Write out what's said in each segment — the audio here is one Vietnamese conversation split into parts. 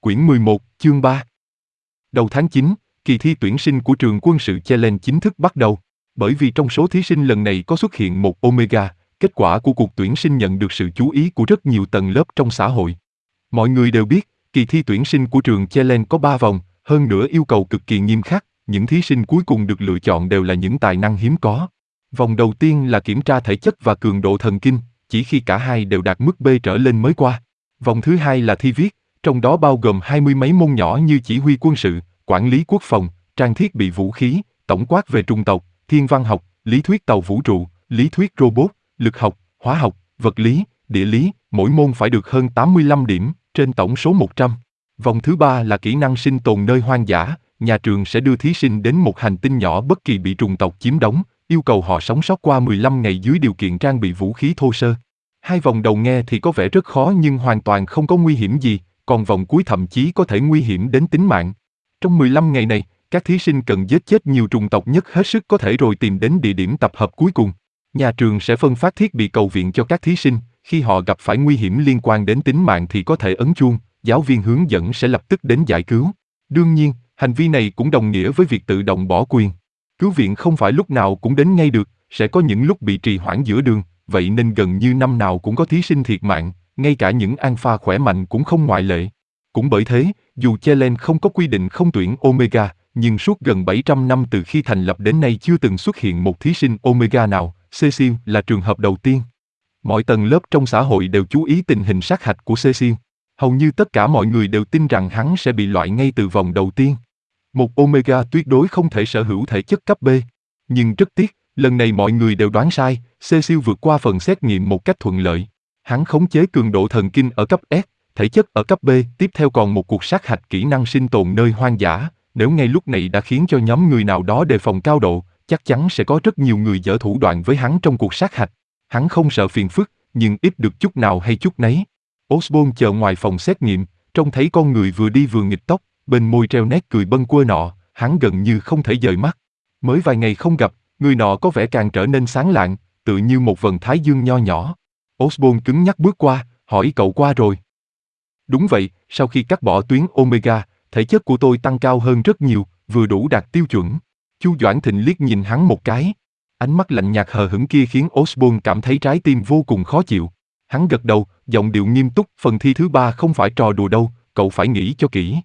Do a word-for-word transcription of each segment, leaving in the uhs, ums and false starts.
Quyển mười một, chương ba. Đầu tháng chín, kỳ thi tuyển sinh của trường quân sự Challenge chính thức bắt đầu. Bởi vì trong số thí sinh lần này có xuất hiện một Omega, kết quả của cuộc tuyển sinh nhận được sự chú ý của rất nhiều tầng lớp trong xã hội. Mọi người đều biết, kỳ thi tuyển sinh của trường Challenge có ba vòng, hơn nữa yêu cầu cực kỳ nghiêm khắc, những thí sinh cuối cùng được lựa chọn đều là những tài năng hiếm có. Vòng đầu tiên là kiểm tra thể chất và cường độ thần kinh, chỉ khi cả hai đều đạt mức B trở lên mới qua. Vòng thứ hai là thi viết, trong đó bao gồm hai mươi mấy môn nhỏ như chỉ huy quân sự, quản lý quốc phòng, trang thiết bị vũ khí, tổng quát về trung tộc, thiên văn học, lý thuyết tàu vũ trụ, lý thuyết robot, lực học, hóa học, vật lý, địa lý, mỗi môn phải được hơn tám mươi lăm điểm, trên tổng số một trăm. Vòng thứ ba là kỹ năng sinh tồn nơi hoang dã, nhà trường sẽ đưa thí sinh đến một hành tinh nhỏ bất kỳ bị trùng tộc chiếm đóng, yêu cầu họ sống sót qua mười lăm ngày dưới điều kiện trang bị vũ khí thô sơ. Hai vòng đầu nghe thì có vẻ rất khó nhưng hoàn toàn không có nguy hiểm gì, còn vòng cuối thậm chí có thể nguy hiểm đến tính mạng. Trong mười lăm ngày này, các thí sinh cần giết chết nhiều trùng tộc nhất hết sức có thể rồi tìm đến địa điểm tập hợp cuối cùng. Nhà trường sẽ phân phát thiết bị cầu viện cho các thí sinh, khi họ gặp phải nguy hiểm liên quan đến tính mạng thì có thể ấn chuông, giáo viên hướng dẫn sẽ lập tức đến giải cứu. Đương nhiên, hành vi này cũng đồng nghĩa với việc tự động bỏ quyền. Cứu viện không phải lúc nào cũng đến ngay được, sẽ có những lúc bị trì hoãn giữa đường, vậy nên gần như năm nào cũng có thí sinh thiệt mạng, ngay cả những alpha khỏe mạnh cũng không ngoại lệ. Cũng bởi thế, dù Challenge không có quy định không tuyển Omega, nhưng suốt gần bảy trăm năm từ khi thành lập đến nay chưa từng xuất hiện một thí sinh Omega nào, Cecil là trường hợp đầu tiên. Mọi tầng lớp trong xã hội đều chú ý tình hình sát hạch của Cecil. Hầu như tất cả mọi người đều tin rằng hắn sẽ bị loại ngay từ vòng đầu tiên. Một Omega tuyệt đối không thể sở hữu thể chất cấp B. Nhưng rất tiếc, lần này mọi người đều đoán sai, Cecil vượt qua phần xét nghiệm một cách thuận lợi. Hắn khống chế cường độ thần kinh ở cấp S, thể chất ở cấp B, tiếp theo còn một cuộc sát hạch kỹ năng sinh tồn nơi hoang dã. Nếu ngay lúc này đã khiến cho nhóm người nào đó đề phòng cao độ, chắc chắn sẽ có rất nhiều người giở thủ đoạn với hắn trong cuộc sát hạch. Hắn không sợ phiền phức, nhưng ít được chút nào hay chút nấy. Osborn chờ ngoài phòng xét nghiệm, trông thấy con người vừa đi vừa nghịch tóc, bên môi treo nét cười bâng quơ nọ, hắn gần như không thể dời mắt. Mới vài ngày không gặp, người nọ có vẻ càng trở nên sáng lạng, tựa như một vầng thái dương nho nhỏ. Osborn cứng nhắc bước qua, hỏi cậu qua rồi. Đúng vậy, sau khi cắt bỏ tuyến Omega, thể chất của tôi tăng cao hơn rất nhiều, vừa đủ đạt tiêu chuẩn. Chu Doãn Thịnh liếc nhìn hắn một cái. Ánh mắt lạnh nhạt hờ hững kia khiến Osborn cảm thấy trái tim vô cùng khó chịu. Hắn gật đầu, giọng điệu nghiêm túc, phần thi thứ ba không phải trò đùa đâu, cậu phải nghĩ cho kỹ.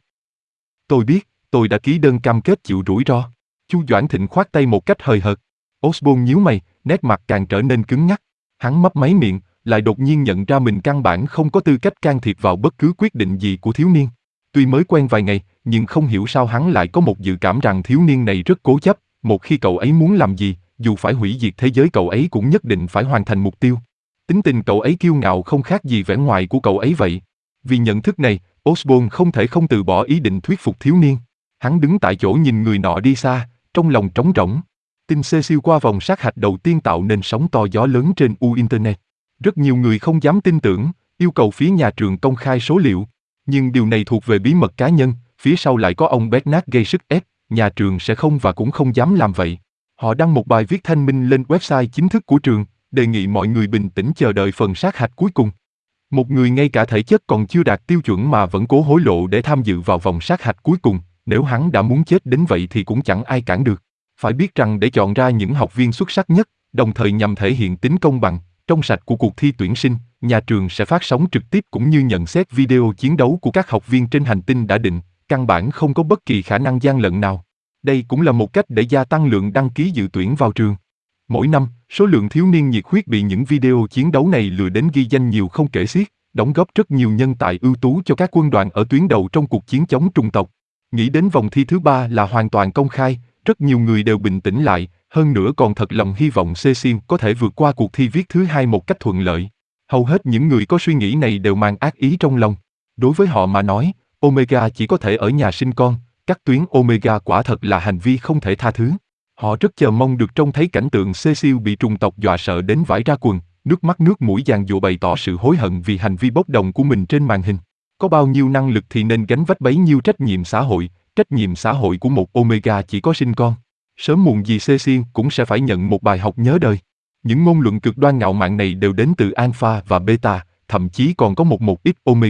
Tôi biết, tôi đã ký đơn cam kết chịu rủi ro. Chu Doãn Thịnh khoát tay một cách hời hợt. Osborn nhíu mày, nét mặt càng trở nên cứng nhắc. Hắn mấp máy miệng, lại đột nhiên nhận ra mình căn bản không có tư cách can thiệp vào bất cứ quyết định gì của thiếu niên. Tuy mới quen vài ngày, nhưng không hiểu sao hắn lại có một dự cảm rằng thiếu niên này rất cố chấp, một khi cậu ấy muốn làm gì, dù phải hủy diệt thế giới cậu ấy cũng nhất định phải hoàn thành mục tiêu. Tính tình cậu ấy kiêu ngạo không khác gì vẻ ngoài của cậu ấy vậy. Vì nhận thức này, Osborn không thể không từ bỏ ý định thuyết phục thiếu niên. Hắn đứng tại chỗ nhìn người nọ đi xa, trong lòng trống rỗng. Tin Cecil qua vòng sát hạch đầu tiên tạo nên sóng to gió lớn trên U Internet. Rất nhiều người không dám tin tưởng, yêu cầu phía nhà trường công khai số liệu. Nhưng điều này thuộc về bí mật cá nhân, phía sau lại có ông Bernard gây sức ép, nhà trường sẽ không và cũng không dám làm vậy. Họ đăng một bài viết thanh minh lên website chính thức của trường, đề nghị mọi người bình tĩnh chờ đợi phần sát hạch cuối cùng. Một người ngay cả thể chất còn chưa đạt tiêu chuẩn mà vẫn cố hối lộ để tham dự vào vòng sát hạch cuối cùng, nếu hắn đã muốn chết đến vậy thì cũng chẳng ai cản được. Phải biết rằng để chọn ra những học viên xuất sắc nhất, đồng thời nhằm thể hiện tính công bằng, trong sạch của cuộc thi tuyển sinh, nhà trường sẽ phát sóng trực tiếp cũng như nhận xét video chiến đấu của các học viên trên hành tinh đã định, căn bản không có bất kỳ khả năng gian lận nào. Đây cũng là một cách để gia tăng lượng đăng ký dự tuyển vào trường. Mỗi năm, số lượng thiếu niên nhiệt huyết bị những video chiến đấu này lừa đến ghi danh nhiều không kể xiết, đóng góp rất nhiều nhân tài ưu tú cho các quân đoàn ở tuyến đầu trong cuộc chiến chống trùng tộc. Nghĩ đến vòng thi thứ ba là hoàn toàn công khai, rất nhiều người đều bình tĩnh lại, hơn nữa còn thật lòng hy vọng Cecil có thể vượt qua cuộc thi viết thứ hai một cách thuận lợi. Hầu hết những người có suy nghĩ này đều mang ác ý trong lòng. Đối với họ mà nói, Omega chỉ có thể ở nhà sinh con, cắt tuyến Omega quả thật là hành vi không thể tha thứ. Họ rất chờ mong được trông thấy cảnh tượng Cecil bị trùng tộc dọa sợ đến vãi ra quần, nước mắt nước mũi giàn giụa bày tỏ sự hối hận vì hành vi bốc đồng của mình trên màn hình. Có bao nhiêu năng lực thì nên gánh vác bấy nhiêu trách nhiệm xã hội, trách nhiệm xã hội của một Omega chỉ có sinh con. Sớm muộn gì Cecil cũng sẽ phải nhận một bài học nhớ đời. Những ngôn luận cực đoan ngạo mạn này đều đến từ Alpha và Beta, thậm chí còn có một một ít Omega,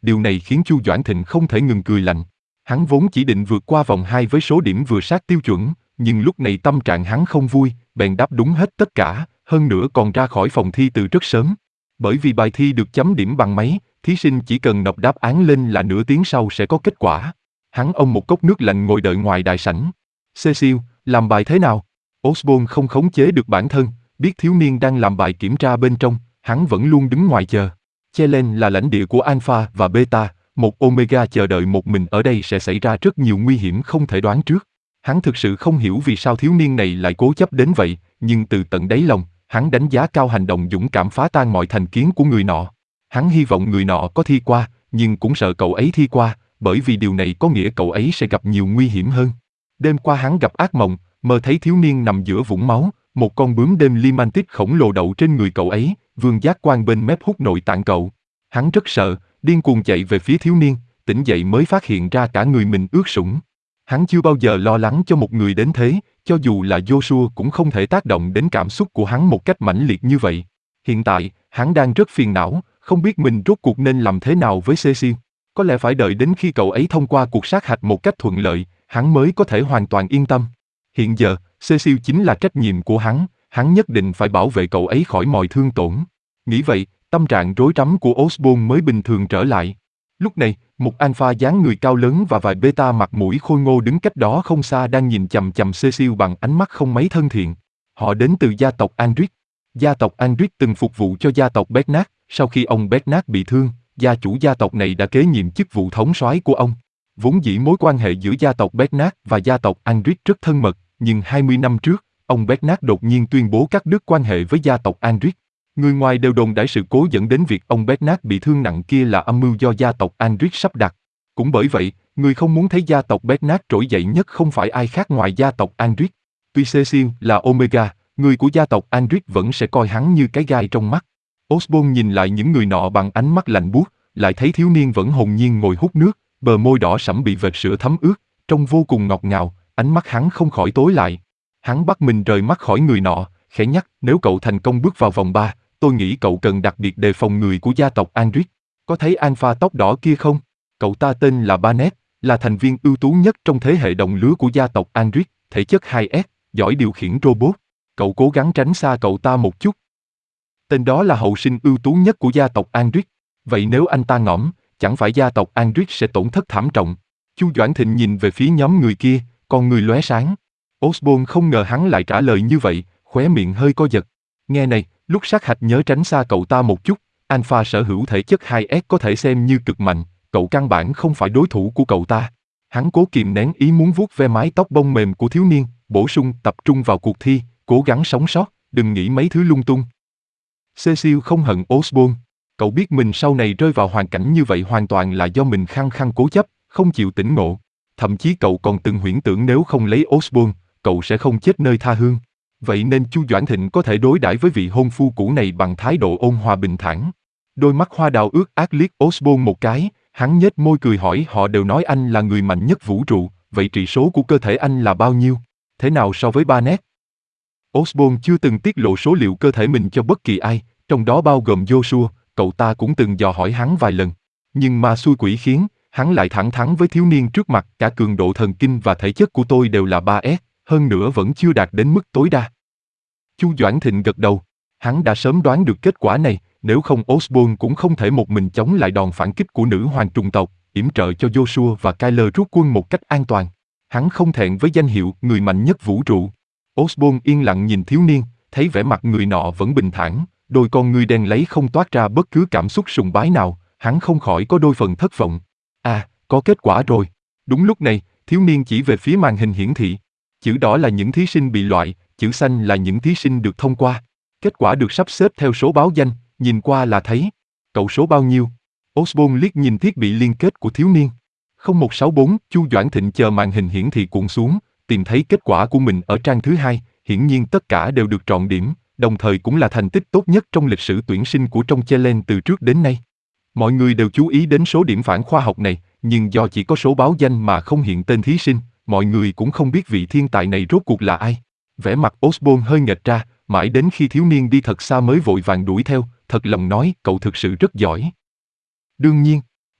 Điều này khiến Chu Doãn Thịnh không thể ngừng cười lạnh. Hắn vốn chỉ định vượt qua vòng hai với số điểm vừa sát tiêu chuẩn, nhưng lúc này tâm trạng hắn không vui, bèn đáp đúng hết tất cả, hơn nữa còn ra khỏi phòng thi từ rất sớm. Bởi vì bài thi được chấm điểm bằng máy, thí sinh chỉ cần nộp đáp án lên là nửa tiếng sau sẽ có kết quả. Hắn ôm một cốc nước lạnh ngồi đợi ngoài đại sảnh. Cecil, làm bài thế nào? Osborn không khống chế được bản thân, biết thiếu niên đang làm bài kiểm tra bên trong, hắn vẫn luôn đứng ngoài chờ. Chelen là lãnh địa của Alpha và Beta, một Omega chờ đợi một mình ở đây sẽ xảy ra rất nhiều nguy hiểm không thể đoán trước. Hắn thực sự không hiểu vì sao thiếu niên này lại cố chấp đến vậy, nhưng từ tận đáy lòng, hắn đánh giá cao hành động dũng cảm phá tan mọi thành kiến của người nọ. Hắn hy vọng người nọ có thi qua, nhưng cũng sợ cậu ấy thi qua, bởi vì điều này có nghĩa cậu ấy sẽ gặp nhiều nguy hiểm hơn. Đêm qua hắn gặp ác mộng, mơ thấy thiếu niên nằm giữa vũng máu, một con bướm đêm limantic khổng lồ đậu trên người cậu ấy, vương giác quan bên mép hút nội tạng cậu. Hắn rất sợ, điên cuồng chạy về phía thiếu niên, tỉnh dậy mới phát hiện ra cả người mình ướt sũng. Hắn chưa bao giờ lo lắng cho một người đến thế, cho dù là Joshua cũng không thể tác động đến cảm xúc của hắn một cách mãnh liệt như vậy. Hiện tại, hắn đang rất phiền não, không biết mình rốt cuộc nên làm thế nào với Cecil. Có lẽ phải đợi đến khi cậu ấy thông qua cuộc sát hạch một cách thuận lợi, hắn mới có thể hoàn toàn yên tâm. Hiện giờ, Cecil chính là trách nhiệm của hắn, hắn nhất định phải bảo vệ cậu ấy khỏi mọi thương tổn. Nghĩ vậy, tâm trạng rối rắm của Osborn mới bình thường trở lại. Lúc này, một Alpha dáng người cao lớn và vài Beta mặt mũi khôi ngô đứng cách đó không xa đang nhìn chằm chằm Cecil bằng ánh mắt không mấy thân thiện. Họ đến từ gia tộc Andric. Gia tộc Andric từng phục vụ cho gia tộc Bernard, sau khi ông Bernard bị thương, gia chủ gia tộc này đã kế nhiệm chức vụ thống soái của ông. Vốn dĩ mối quan hệ giữa gia tộc Bernard và gia tộc Andric rất thân mật, nhưng hai mươi năm trước, ông Bernard đột nhiên tuyên bố cắt đứt quan hệ với gia tộc Andric. Người ngoài đều đồn đãi sự cố dẫn đến việc ông Bernard bị thương nặng kia là âm mưu do gia tộc Andric sắp đặt. Cũng bởi vậy, người không muốn thấy gia tộc Bernard trỗi dậy nhất không phải ai khác ngoài gia tộc Andric. Tuy Cecil là Omega, người của gia tộc Andric vẫn sẽ coi hắn như cái gai trong mắt. Osborn nhìn lại những người nọ bằng ánh mắt lạnh buốt, lại thấy thiếu niên vẫn hồn nhiên ngồi hút nước, bờ môi đỏ sẫm bị vệt sữa thấm ướt, trông vô cùng ngọt ngào, ánh mắt hắn không khỏi tối lại. Hắn bắt mình rời mắt khỏi người nọ, khẽ nhắc, nếu cậu thành công bước vào vòng ba, tôi nghĩ cậu cần đặc biệt đề phòng người của gia tộc Andric. Có thấy Alpha tóc đỏ kia không? Cậu ta tên là Barnett, là thành viên ưu tú nhất trong thế hệ đồng lứa của gia tộc Andric, thể chất hai S, giỏi điều khiển robot. Cậu cố gắng tránh xa cậu ta một chút. Tên đó là hậu sinh ưu tú nhất của gia tộc Andric. Vậy nếu anh ta ngõm, chẳng phải gia tộc Andric sẽ tổn thất thảm trọng. Chu Doãn Thịnh nhìn về phía nhóm người kia, con người lóe sáng. Osborn không ngờ hắn lại trả lời như vậy, khóe miệng hơi co giật. Nghe này, lúc sát hạch nhớ tránh xa cậu ta một chút, Alpha sở hữu thể chất hai S có thể xem như cực mạnh, cậu căn bản không phải đối thủ của cậu ta. Hắn cố kìm nén ý muốn vuốt ve mái tóc bông mềm của thiếu niên, bổ sung tập trung vào cuộc thi, cố gắng sống sót, đừng nghĩ mấy thứ lung tung. Cecil không hận Osborn. Cậu biết mình sau này rơi vào hoàn cảnh như vậy hoàn toàn là do mình khăng khăng cố chấp, không chịu tỉnh ngộ. Thậm chí cậu còn từng huyễn tưởng nếu không lấy Osborn, cậu sẽ không chết nơi tha hương. Vậy nên Chu Doãn Thịnh có thể đối đãi với vị hôn phu cũ này bằng thái độ ôn hòa bình thản. Đôi mắt hoa đào ướt át liếc Osborn một cái, hắn nhếch môi cười hỏi họ đều nói anh là người mạnh nhất vũ trụ, vậy trị số của cơ thể anh là bao nhiêu? Thế nào so với Barnett? Osborn chưa từng tiết lộ số liệu cơ thể mình cho bất kỳ ai, trong đó bao gồm Joshua, cậu ta cũng từng dò hỏi hắn vài lần. Nhưng mà xui quỷ khiến, hắn lại thẳng thắn với thiếu niên trước mặt, cả cường độ thần kinh và thể chất của tôi đều là ba S, hơn nữa vẫn chưa đạt đến mức tối đa. Chu Doãn Thịnh gật đầu, hắn đã sớm đoán được kết quả này, nếu không Osborn cũng không thể một mình chống lại đòn phản kích của nữ hoàng trùng tộc, yểm trợ cho Joshua và Kyler rút quân một cách an toàn. Hắn không thẹn với danh hiệu người mạnh nhất vũ trụ. Osborn yên lặng nhìn thiếu niên, thấy vẻ mặt người nọ vẫn bình thản, đôi con ngươi đen lấy không toát ra bất cứ cảm xúc sùng bái nào, hắn không khỏi có đôi phần thất vọng. À, có kết quả rồi. Đúng lúc này, thiếu niên chỉ về phía màn hình hiển thị. Chữ đỏ là những thí sinh bị loại, chữ xanh là những thí sinh được thông qua. Kết quả được sắp xếp theo số báo danh, nhìn qua là thấy. Cậu số bao nhiêu? Osborn liếc nhìn thiết bị liên kết của thiếu niên. không một sáu bốn, Chu Doãn Thịnh chờ màn hình hiển thị cuộn xuống, tìm thấy kết quả của mình ở trang thứ hai, hiển nhiên tất cả đều được trọn điểm, đồng thời cũng là thành tích tốt nhất trong lịch sử tuyển sinh của trong Chelen từ trước đến nay. Mọi người đều chú ý đến số điểm phản khoa học này, nhưng do chỉ có số báo danh mà không hiện tên thí sinh, mọi người cũng không biết vị thiên tài này rốt cuộc là ai. Vẻ mặt Osborn hơi nghệch ra, mãi đến khi thiếu niên đi thật xa mới vội vàng đuổi theo, thật lòng nói cậu thực sự rất giỏi. Đương nhiên,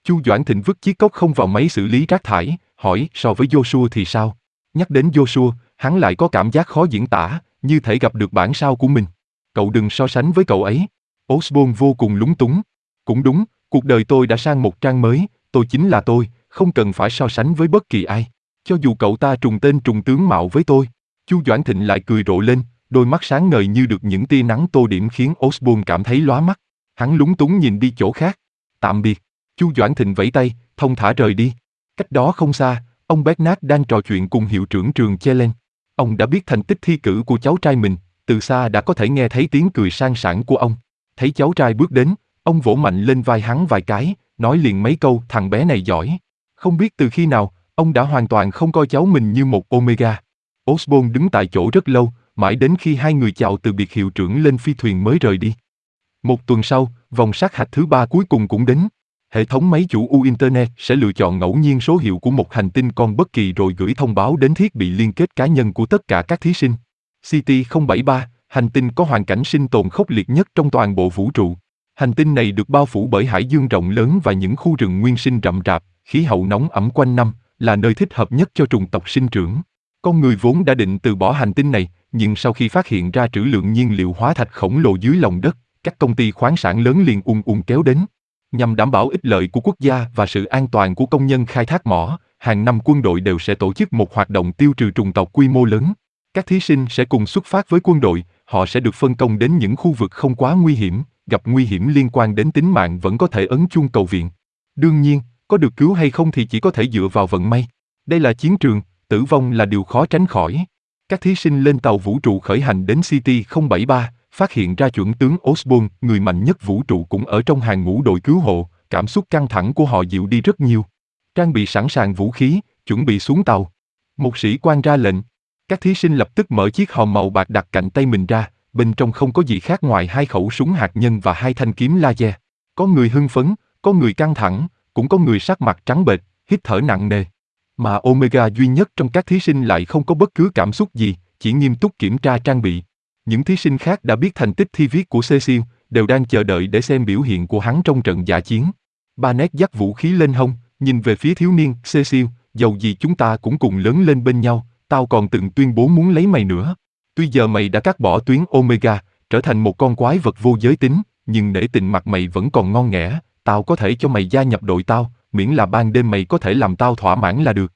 Chu Doãn Thịnh vứt chiếc cốc không vào máy xử lý rác thải, hỏi so với Joshua thì sao? Nhắc đến Joshua, hắn lại có cảm giác khó diễn tả, như thể gặp được bản sao của mình. Cậu đừng so sánh với cậu ấy. Osborn vô cùng lúng túng. Cũng đúng, cuộc đời tôi đã sang một trang mới, tôi chính là tôi, không cần phải so sánh với bất kỳ ai. Cho dù cậu ta trùng tên trùng tướng mạo với tôi. Chu Doãn Thịnh lại cười rộ lên, đôi mắt sáng ngời như được những tia nắng tô điểm khiến Osborn cảm thấy lóa mắt. Hắn lúng túng nhìn đi chỗ khác. Tạm biệt. Chu Doãn Thịnh vẫy tay, thông thả rời đi. Cách đó không xa, ông Bernard đang trò chuyện cùng hiệu trưởng trường Chelen. Ông đã biết thành tích thi cử của cháu trai mình, từ xa đã có thể nghe thấy tiếng cười sang sảng của ông. Thấy cháu trai bước đến, ông vỗ mạnh lên vai hắn vài cái, nói liền mấy câu thằng bé này giỏi. Không biết từ khi nào, ông đã hoàn toàn không coi cháu mình như một Omega. Osborn đứng tại chỗ rất lâu, mãi đến khi hai người chào từ biệt hiệu trưởng lên phi thuyền mới rời đi. Một tuần sau, vòng sát hạch thứ ba cuối cùng cũng đến. Hệ thống máy chủ U Internet sẽ lựa chọn ngẫu nhiên số hiệu của một hành tinh con bất kỳ rồi gửi thông báo đến thiết bị liên kết cá nhân của tất cả các thí sinh. xê tê không bảy ba, hành tinh có hoàn cảnh sinh tồn khốc liệt nhất trong toàn bộ vũ trụ. Hành tinh này được bao phủ bởi hải dương rộng lớn và những khu rừng nguyên sinh rậm rạp, khí hậu nóng ẩm quanh năm, là nơi thích hợp nhất cho trùng tộc sinh trưởng. Con người vốn đã định từ bỏ hành tinh này, nhưng sau khi phát hiện ra trữ lượng nhiên liệu hóa thạch khổng lồ dưới lòng đất, các công ty khoáng sản lớn liền ùn ùn kéo đến. Nhằm đảm bảo ích lợi của quốc gia và sự an toàn của công nhân khai thác mỏ, hàng năm quân đội đều sẽ tổ chức một hoạt động tiêu trừ trùng tộc quy mô lớn. Các thí sinh sẽ cùng xuất phát với quân đội, họ sẽ được phân công đến những khu vực không quá nguy hiểm, gặp nguy hiểm liên quan đến tính mạng vẫn có thể ấn chuông cầu viện. Đương nhiên, có được cứu hay không thì chỉ có thể dựa vào vận may. Đây là chiến trường, tử vong là điều khó tránh khỏi. Các thí sinh lên tàu vũ trụ khởi hành đến xê tê không bảy ba, phát hiện ra chuẩn tướng Osborn, người mạnh nhất vũ trụ cũng ở trong hàng ngũ đội cứu hộ, cảm xúc căng thẳng của họ dịu đi rất nhiều. Trang bị sẵn sàng vũ khí, chuẩn bị xuống tàu. Một sĩ quan ra lệnh. Các thí sinh lập tức mở chiếc hòm màu bạc đặt cạnh tay mình ra, bên trong không có gì khác ngoài hai khẩu súng hạt nhân và hai thanh kiếm laser. Có người hưng phấn, có người căng thẳng, cũng có người sắc mặt trắng bệch, hít thở nặng nề. Mà Omega duy nhất trong các thí sinh lại không có bất cứ cảm xúc gì, chỉ nghiêm túc kiểm tra trang bị. Những thí sinh khác đã biết thành tích thi viết của Cecil, đều đang chờ đợi để xem biểu hiện của hắn trong trận dã chiến. Barnett dắt vũ khí lên hông, nhìn về phía thiếu niên, Cecil, dầu gì chúng ta cũng cùng lớn lên bên nhau, tao còn từng tuyên bố muốn lấy mày nữa. Tuy giờ mày đã cắt bỏ tuyến Omega, trở thành một con quái vật vô giới tính, nhưng nể tình mặt mày vẫn còn ngon nghẻ, tao có thể cho mày gia nhập đội tao, miễn là ban đêm mày có thể làm tao thỏa mãn là được.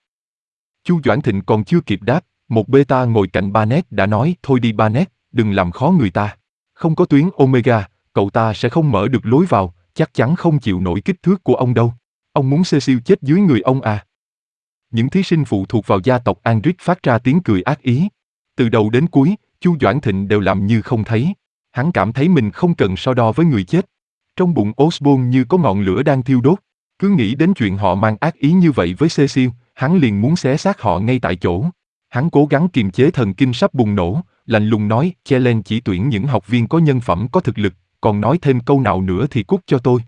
Chu Doãn Thịnh còn chưa kịp đáp, một beta ngồi cạnh Barnett đã nói, thôi đi Barnett, đừng làm khó người ta. Không có tuyến Omega, cậu ta sẽ không mở được lối vào, chắc chắn không chịu nổi kích thước của ông đâu. Ông muốn Cecil chết dưới người ông à? Những thí sinh phụ thuộc vào gia tộc Andric phát ra tiếng cười ác ý. Từ đầu đến cuối, Chu Doãn Thịnh đều làm như không thấy. Hắn cảm thấy mình không cần so đo với người chết. Trong bụng Osborn như có ngọn lửa đang thiêu đốt. Cứ nghĩ đến chuyện họ mang ác ý như vậy với Cecil, hắn liền muốn xé xác họ ngay tại chỗ. Hắn cố gắng kiềm chế thần kinh sắp bùng nổ, lạnh lùng nói, Chelen chỉ tuyển những học viên có nhân phẩm có thực lực, còn nói thêm câu nào nữa thì cút cho tôi.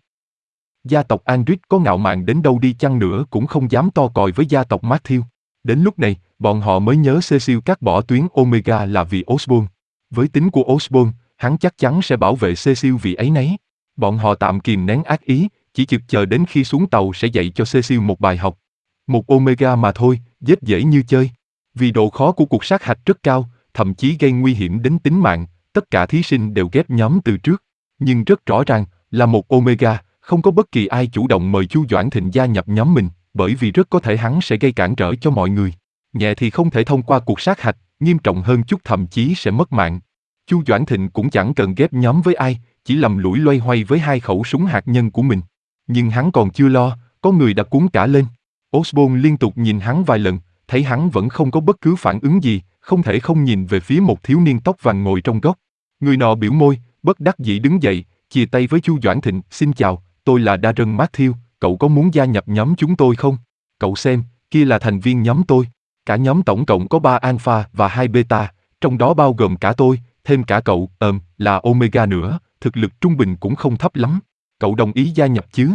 Gia tộc Andric có ngạo mạn đến đâu đi chăng nữa cũng không dám to còi với gia tộc Matthew. Đến lúc này, bọn họ mới nhớ Cecil cắt bỏ tuyến Omega là vì Osborn. Với tính của Osborn, hắn chắc chắn sẽ bảo vệ Cecil vì ấy nấy. Bọn họ tạm kìm nén ác ý, chỉ chực chờ đến khi xuống tàu sẽ dạy cho Cecil một bài học. Một Omega mà thôi, giết dễ như chơi. Vì độ khó của cuộc sát hạch rất cao, thậm chí gây nguy hiểm đến tính mạng, tất cả thí sinh đều ghép nhóm từ trước. Nhưng rất rõ ràng, là một Omega, không có bất kỳ ai chủ động mời Chu Doãn Thịnh gia nhập nhóm mình, bởi vì rất có thể hắn sẽ gây cản trở cho mọi người. Nhẹ thì không thể thông qua cuộc sát hạch, nghiêm trọng hơn chút thậm chí sẽ mất mạng. Chu Doãn Thịnh cũng chẳng cần ghép nhóm với ai, chỉ lầm lũi loay hoay với hai khẩu súng hạt nhân của mình. Nhưng hắn còn chưa lo, có người đã cuốn cả lên. Osborn liên tục nhìn hắn vài lần, thấy hắn vẫn không có bất cứ phản ứng gì, không thể không nhìn về phía một thiếu niên tóc vàng ngồi trong góc. Người nọ biểu môi, bất đắc dĩ đứng dậy, chia tay với Chu Doãn Thịnh, xin chào, tôi là Darren Matthew, cậu có muốn gia nhập nhóm chúng tôi không? Cậu xem, kia là thành viên nhóm tôi. Cả nhóm tổng cộng có ba alpha và hai beta, trong đó bao gồm cả tôi, thêm cả cậu, ờm, là Omega nữa, thực lực trung bình cũng không thấp lắm. Cậu đồng ý gia nhập chứ?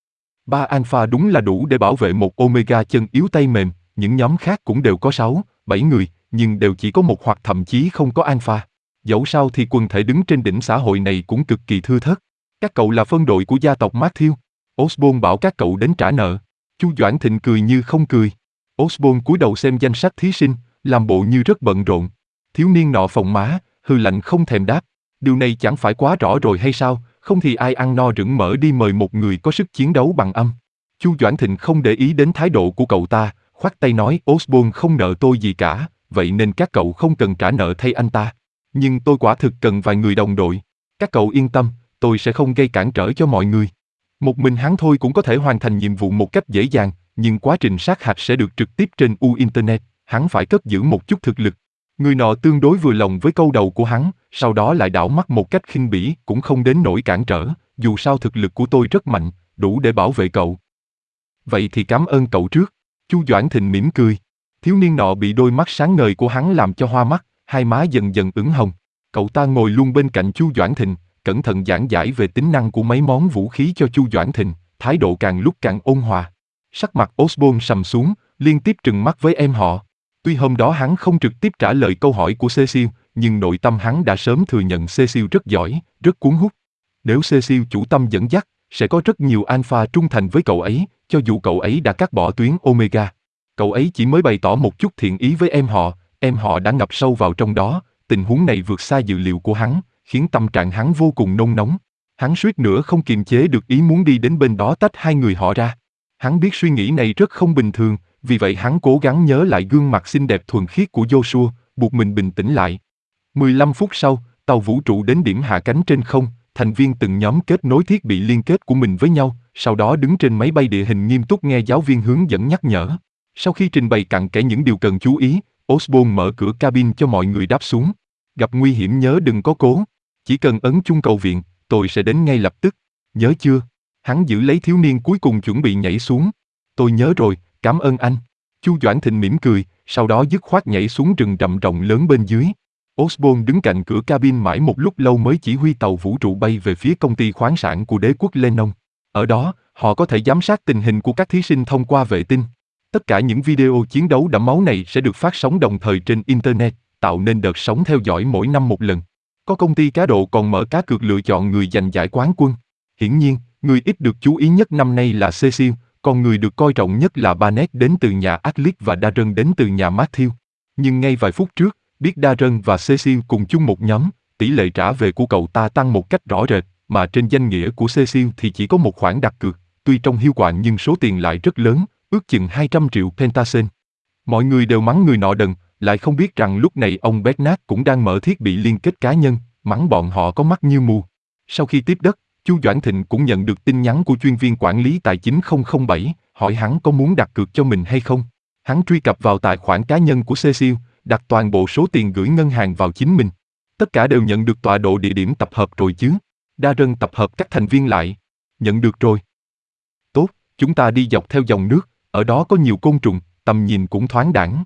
Ba alpha đúng là đủ để bảo vệ một Omega chân yếu tay mềm, những nhóm khác cũng đều có sáu, bảy người, nhưng đều chỉ có một hoặc thậm chí không có alpha. Dẫu sao thì quần thể đứng trên đỉnh xã hội này cũng cực kỳ thưa thớt. Các cậu là phân đội của gia tộc Matthew. Osborne bảo các cậu đến trả nợ. Chu Doãn Thịnh cười như không cười. Osborne cúi đầu xem danh sách thí sinh, làm bộ như rất bận rộn. Thiếu niên nọ phồng má, hư lạnh không thèm đáp. Điều này chẳng phải quá rõ rồi hay sao, không thì ai ăn no rửng mỡ đi mời một người có sức chiến đấu bằng âm. Chu Doãn Thịnh không để ý đến thái độ của cậu ta, khoát tay nói Osborne không nợ tôi gì cả, vậy nên các cậu không cần trả nợ thay anh ta. Nhưng tôi quả thực cần vài người đồng đội. Các cậu yên tâm, tôi sẽ không gây cản trở cho mọi người. Một mình hắn thôi cũng có thể hoàn thành nhiệm vụ một cách dễ dàng, nhưng quá trình sát hạch sẽ được trực tiếp trên U Internet, hắn phải cất giữ một chút thực lực. Người nọ tương đối vừa lòng với câu đầu của hắn, sau đó lại đảo mắt một cách khinh bỉ, cũng không đến nỗi cản trở, dù sao thực lực của tôi rất mạnh, đủ để bảo vệ cậu. Vậy thì cảm ơn cậu trước. Chu Doãn Thịnh mỉm cười. Thiếu niên nọ bị đôi mắt sáng ngời của hắn làm cho hoa mắt, hai má dần dần ửng hồng. Cậu ta ngồi luôn bên cạnh Chu Doãn Thịnh, cẩn thận giảng giải về tính năng của mấy món vũ khí cho Chu Doãn Thịnh, thái độ càng lúc càng ôn hòa. Sắc mặt Osborne sầm xuống, liên tiếp trừng mắt với em họ. Tuy hôm đó hắn không trực tiếp trả lời câu hỏi của Cecil, nhưng nội tâm hắn đã sớm thừa nhận Cecil rất giỏi, rất cuốn hút. Nếu Cecil chủ tâm dẫn dắt, sẽ có rất nhiều alpha trung thành với cậu ấy, cho dù cậu ấy đã cắt bỏ tuyến Omega. Cậu ấy chỉ mới bày tỏ một chút thiện ý với em họ, em họ đã ngập sâu vào trong đó, tình huống này vượt xa dự liệu của hắn, khiến tâm trạng hắn vô cùng nôn nóng. Hắn suýt nữa không kiềm chế được ý muốn đi đến bên đó tách hai người họ ra. Hắn biết suy nghĩ này rất không bình thường, vì vậy hắn cố gắng nhớ lại gương mặt xinh đẹp thuần khiết của Joshua, buộc mình bình tĩnh lại. mười lăm phút sau, tàu vũ trụ đến điểm hạ cánh trên không, thành viên từng nhóm kết nối thiết bị liên kết của mình với nhau, sau đó đứng trên máy bay địa hình nghiêm túc nghe giáo viên hướng dẫn nhắc nhở. Sau khi trình bày cặn kẽ những điều cần chú ý, Osborne mở cửa cabin cho mọi người đáp xuống. Gặp nguy hiểm nhớ đừng có cố. Chỉ cần ấn chuông cầu viện, tôi sẽ đến ngay lập tức. Nhớ chưa? Hắn giữ lấy thiếu niên cuối cùng chuẩn bị nhảy xuống. Tôi nhớ rồi, cảm ơn anh. Chu Doãn Thịnh mỉm cười, sau đó dứt khoát nhảy xuống rừng rậm rộng lớn bên dưới. Osborne đứng cạnh cửa cabin mãi một lúc lâu mới chỉ huy tàu vũ trụ bay về phía công ty khoáng sản của đế quốc Lennon. Ở đó, họ có thể giám sát tình hình của các thí sinh thông qua vệ tinh. Tất cả những video chiến đấu đẫm máu này sẽ được phát sóng đồng thời trên Internet, tạo nên đợt sóng theo dõi mỗi năm một lần. Có công ty cá độ còn mở cá cược lựa chọn người giành giải quán quân. Hiển nhiên, người ít được chú ý nhất năm nay là Cecil, còn người được coi trọng nhất là Barnett đến từ nhà Atlas và Darren đến từ nhà Matthew. Nhưng ngay vài phút trước, biết Darren và Cecil cùng chung một nhóm, tỷ lệ trả về của cậu ta tăng một cách rõ rệt, mà trên danh nghĩa của Cecil thì chỉ có một khoản đặt cược, tuy trông hiu quạnh nhưng số tiền lại rất lớn, ước chừng hai trăm triệu pentacen. Mọi người đều mắng người nọ đần, lại không biết rằng lúc này ông Bernard cũng đang mở thiết bị liên kết cá nhân, mắng bọn họ có mắt như mù. Sau khi tiếp đất, Chu Doãn Thịnh cũng nhận được tin nhắn của chuyên viên quản lý tài chính không không bảy, hỏi hắn có muốn đặt cược cho mình hay không. Hắn truy cập vào tài khoản cá nhân của Cecil, đặt toàn bộ số tiền gửi ngân hàng vào chính mình. Tất cả đều nhận được tọa độ địa điểm tập hợp rồi chứ. Darren tập hợp các thành viên lại. Nhận được rồi. Tốt, chúng ta đi dọc theo dòng nước, ở đó có nhiều côn trùng, tầm nhìn cũng thoáng đãng.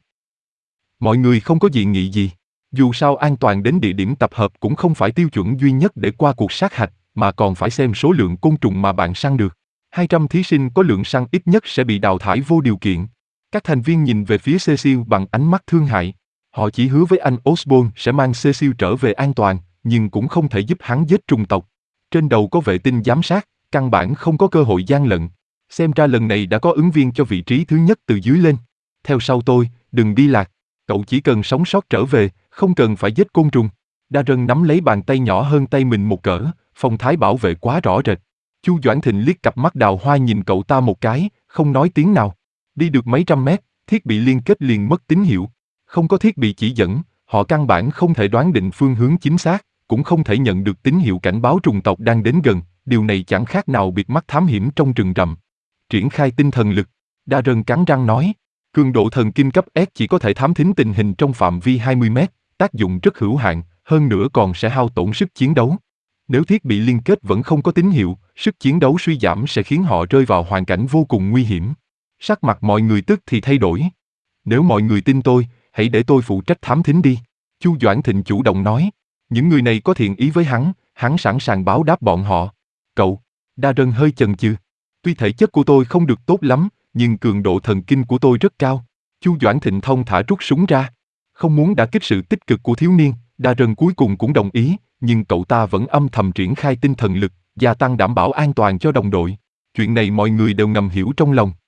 Mọi người không có dị nghị gì. Dù sao an toàn đến địa điểm tập hợp cũng không phải tiêu chuẩn duy nhất để qua cuộc sát hạch, mà còn phải xem số lượng côn trùng mà bạn săn được. hai trăm thí sinh có lượng săn ít nhất sẽ bị đào thải vô điều kiện. Các thành viên nhìn về phía Cecil bằng ánh mắt thương hại. Họ chỉ hứa với anh Osborne sẽ mang Cecil trở về an toàn, nhưng cũng không thể giúp hắn giết trùng tộc. Trên đầu có vệ tinh giám sát, căn bản không có cơ hội gian lận. Xem ra lần này đã có ứng viên cho vị trí thứ nhất từ dưới lên. Theo sau tôi, đừng đi lạc. Cậu chỉ cần sống sót trở về, không cần phải giết côn trùng. Darren nắm lấy bàn tay nhỏ hơn tay mình một cỡ, phong thái bảo vệ quá rõ rệt. Chu Doãn Thịnh liếc cặp mắt đào hoa nhìn cậu ta một cái, không nói tiếng nào. Đi được mấy trăm mét, thiết bị liên kết liền mất tín hiệu. Không có thiết bị chỉ dẫn, họ căn bản không thể đoán định phương hướng chính xác, cũng không thể nhận được tín hiệu cảnh báo trùng tộc đang đến gần. Điều này chẳng khác nào bịt mắt thám hiểm trong rừng rậm. Triển khai tinh thần lực. Darren cắn răng nói. Cường độ thần kinh cấp S chỉ có thể thám thính tình hình trong phạm vi hai mươi mét, tác dụng rất hữu hạn, hơn nữa còn sẽ hao tổn sức chiến đấu. Nếu thiết bị liên kết vẫn không có tín hiệu, sức chiến đấu suy giảm sẽ khiến họ rơi vào hoàn cảnh vô cùng nguy hiểm. Sắc mặt mọi người tức thì thay đổi. Nếu mọi người tin tôi, hãy để tôi phụ trách thám thính đi. Chu Doãn Thịnh chủ động nói. Những người này có thiện ý với hắn, hắn sẵn sàng báo đáp bọn họ. Cậu, Darren hơi chần chừ. Tuy thể chất của tôi không được tốt lắm, nhưng cường độ thần kinh của tôi rất cao. Chu Doãn Thịnh thông thả rút súng ra. Không muốn đả kích sự tích cực của thiếu niên, Darren cuối cùng cũng đồng ý, nhưng cậu ta vẫn âm thầm triển khai tinh thần lực, gia tăng đảm bảo an toàn cho đồng đội. Chuyện này mọi người đều ngầm hiểu trong lòng.